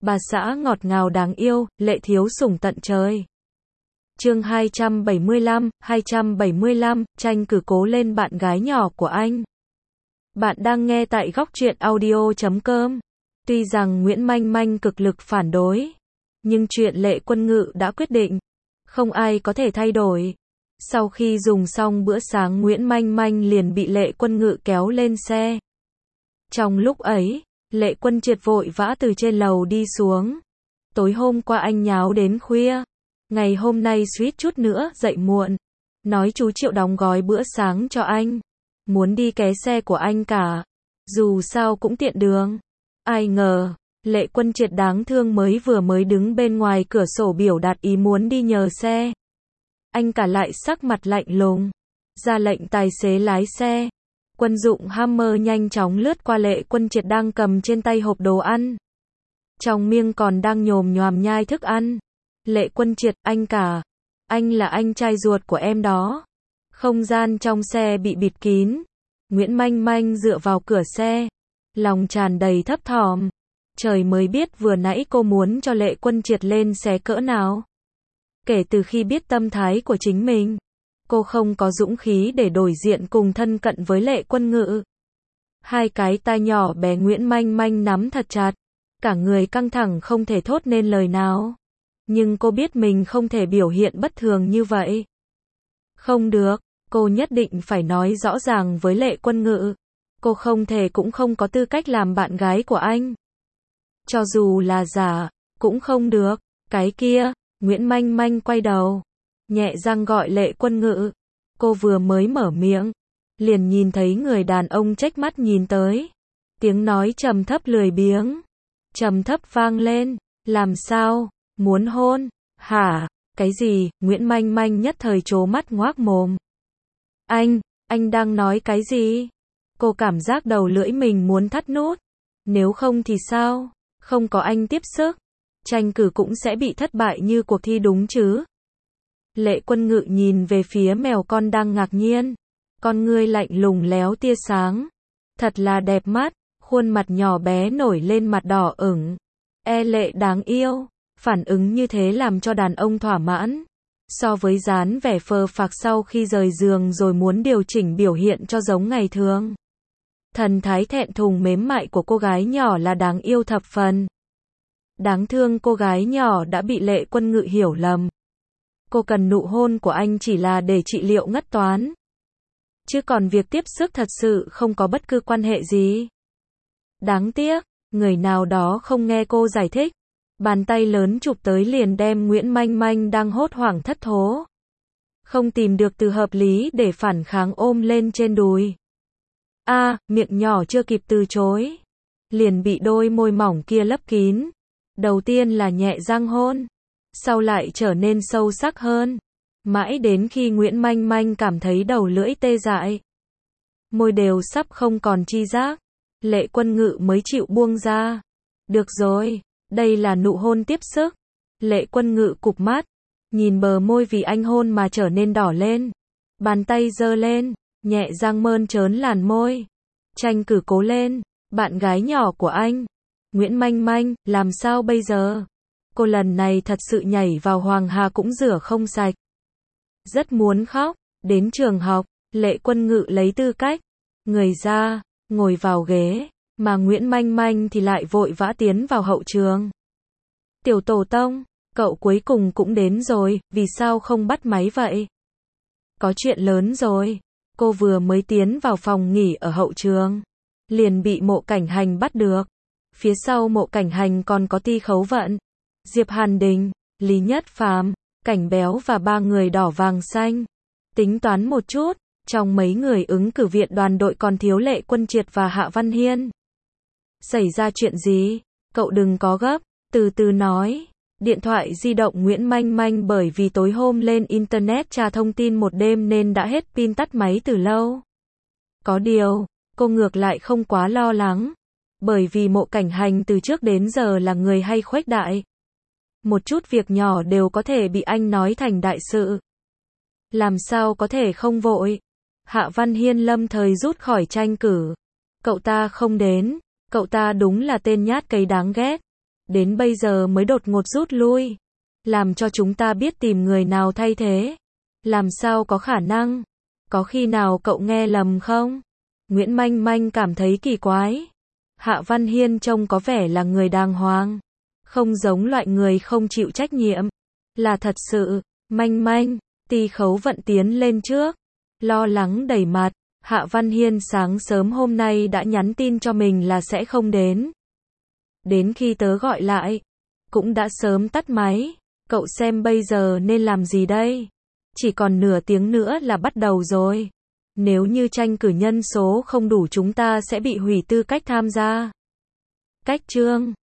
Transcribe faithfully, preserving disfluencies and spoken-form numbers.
bà xã ngọt ngào đáng yêu, lệ thiếu sủng tận trời. Chương hai trăm bảy mươi lăm, hai trăm bảy mươi lăm, tranh cử cố lên bạn gái nhỏ của anh. Bạn đang nghe tại góc truyện audio chấm com. Tuy rằng Nguyễn Manh Manh cực lực phản đối, nhưng chuyện Lệ Quân Ngự đã quyết định, không ai có thể thay đổi. Sau khi dùng xong bữa sáng, Nguyễn Manh Manh liền bị Lệ Quân Ngự kéo lên xe. Trong lúc ấy, Lệ Quân Triệt vội vã từ trên lầu đi xuống. Tối hôm qua anh nháo đến khuya, ngày hôm nay suýt chút nữa dậy muộn, nói chú Triệu đóng gói bữa sáng cho anh, muốn đi ké xe của anh cả, dù sao cũng tiện đường. Ai ngờ, Lệ Quân Triệt đáng thương mới vừa mới đứng bên ngoài cửa sổ biểu đạt ý muốn đi nhờ xe. Anh cả lại sắc mặt lạnh lùng, ra lệnh tài xế lái xe. Quân Dụng Hammer nhanh chóng lướt qua Lệ Quân Triệt đang cầm trên tay hộp đồ ăn, trong miệng còn đang nhồm nhoàm nhai thức ăn. Lệ Quân Triệt, anh cả, anh là anh trai ruột của em đó. Không gian trong xe bị bịt kín. Nguyễn Manh Manh dựa vào cửa xe, lòng tràn đầy thấp thỏm. Trời mới biết vừa nãy cô muốn cho Lệ Quân Triệt lên xé cỡ nào. Kể từ khi biết tâm thái của chính mình, cô không có dũng khí để đổi diện cùng thân cận với Lệ Quân Ngự. Hai cái tai nhỏ bé Nguyễn Manh Manh nắm thật chặt, cả người căng thẳng không thể thốt nên lời nào. Nhưng cô biết mình không thể biểu hiện bất thường như vậy. Không được, cô nhất định phải nói rõ ràng với Lệ Quân Ngự. Cô không thể cũng không có tư cách làm bạn gái của anh. Cho dù là giả, cũng không được. Cái kia, Nguyễn Manh Manh quay đầu, nhẹ răng gọi Lệ Quân Ngự. Cô vừa mới mở miệng, liền nhìn thấy người đàn ông chếch mắt nhìn tới. Tiếng nói trầm thấp lười biếng, trầm thấp vang lên. Làm sao? Muốn hôn? Hả? Cái gì? Nguyễn Manh Manh nhất thời trố mắt ngoác mồm. Anh, anh đang nói cái gì? Cô cảm giác đầu lưỡi mình muốn thắt nút. Nếu không thì sao? Không có anh tiếp sức, tranh cử cũng sẽ bị thất bại như cuộc thi đúng chứ? Lệ Quân Ngự nhìn về phía mèo con đang ngạc nhiên. Con ngươi lạnh lùng léo tia sáng. Thật là đẹp mắt, khuôn mặt nhỏ bé nổi lên mặt đỏ ửng. E lệ đáng yêu. Phản ứng như thế làm cho đàn ông thỏa mãn. So với dáng vẻ phờ phạc sau khi rời giường rồi muốn điều chỉnh biểu hiện cho giống ngày thường, thần thái thẹn thùng mềm mại của cô gái nhỏ là đáng yêu thập phần. Đáng thương cô gái nhỏ đã bị Lệ Quân Ngự hiểu lầm. Cô cần nụ hôn của anh chỉ là để trị liệu ngất toán, chứ còn việc tiếp sức thật sự không có bất cứ quan hệ gì. Đáng tiếc, người nào đó không nghe cô giải thích. Bàn tay lớn chụp tới liền đem Nguyễn Manh Manh đang hốt hoảng thất thố, không tìm được từ hợp lý để phản kháng ôm lên trên đùi. A, à, miệng nhỏ chưa kịp từ chối, liền bị đôi môi mỏng kia lấp kín. Đầu tiên là nhẹ răng hôn, sau lại trở nên sâu sắc hơn, mãi đến khi Nguyễn Manh Manh cảm thấy đầu lưỡi tê dại, môi đều sắp không còn chi giác, Lệ Quân Ngự mới chịu buông ra. Được rồi, đây là nụ hôn tiếp sức. Lệ Quân Ngự cụp mắt, nhìn bờ môi vì anh hôn mà trở nên đỏ lên. Bàn tay giơ lên, nhẹ răng mơn trớn làn môi. Tranh cử cố lên, bạn gái nhỏ của anh. Nguyễn Manh Manh, làm sao bây giờ? Cô lần này thật sự nhảy vào Hoàng Hà cũng rửa không sạch. Rất muốn khóc. Đến trường học, Lệ Quân Ngự lấy tư cách người ra, ngồi vào ghế, mà Nguyễn Manh Manh thì lại vội vã tiến vào hậu trường. Tiểu Tổ Tông, cậu cuối cùng cũng đến rồi, vì sao không bắt máy vậy? Có chuyện lớn rồi. Cô vừa mới tiến vào phòng nghỉ ở hậu trường, liền bị Mộ Cảnh Hành bắt được. Phía sau Mộ Cảnh Hành còn có Ti Khấu Vận, Diệp Hàn Đình, Lý Nhất Phàm, Cảnh Béo và ba người đỏ vàng xanh. Tính toán một chút, trong mấy người ứng cử viện đoàn đội còn thiếu Lệ Quân Triệt và Hạ Văn Hiên. Xảy ra chuyện gì? Cậu đừng có gấp, từ từ nói. Điện thoại di động Nguyễn Manh Manh bởi vì tối hôm lên Internet tra thông tin một đêm nên đã hết pin tắt máy từ lâu. Có điều, cô ngược lại không quá lo lắng. Bởi vì Mộ Cảnh Hành từ trước đến giờ là người hay khuếch đại. Một chút việc nhỏ đều có thể bị anh nói thành đại sự. Làm sao có thể không vội? Hạ Văn Hiên lâm thời rút khỏi tranh cử. Cậu ta không đến. Cậu ta đúng là tên nhát cây đáng ghét. Đến bây giờ mới đột ngột rút lui. Làm cho chúng ta biết tìm người nào thay thế. Làm sao có khả năng? Có khi nào cậu nghe lầm không? Nguyễn Manh Manh cảm thấy kỳ quái. Hạ Văn Hiên trông có vẻ là người đàng hoàng. Không giống loại người không chịu trách nhiệm. Là thật sự. Manh Manh, Ti Khấu Vận tiến lên trước. Lo lắng đầy mặt. Hạ Văn Hiên sáng sớm hôm nay đã nhắn tin cho mình là sẽ không đến. Đến khi tớ gọi lại, cũng đã sớm tắt máy. Cậu xem bây giờ nên làm gì đây? Chỉ còn nửa tiếng nữa là bắt đầu rồi. Nếu như tranh cử nhân số không đủ chúng ta sẽ bị hủy tư cách tham gia. Cách chương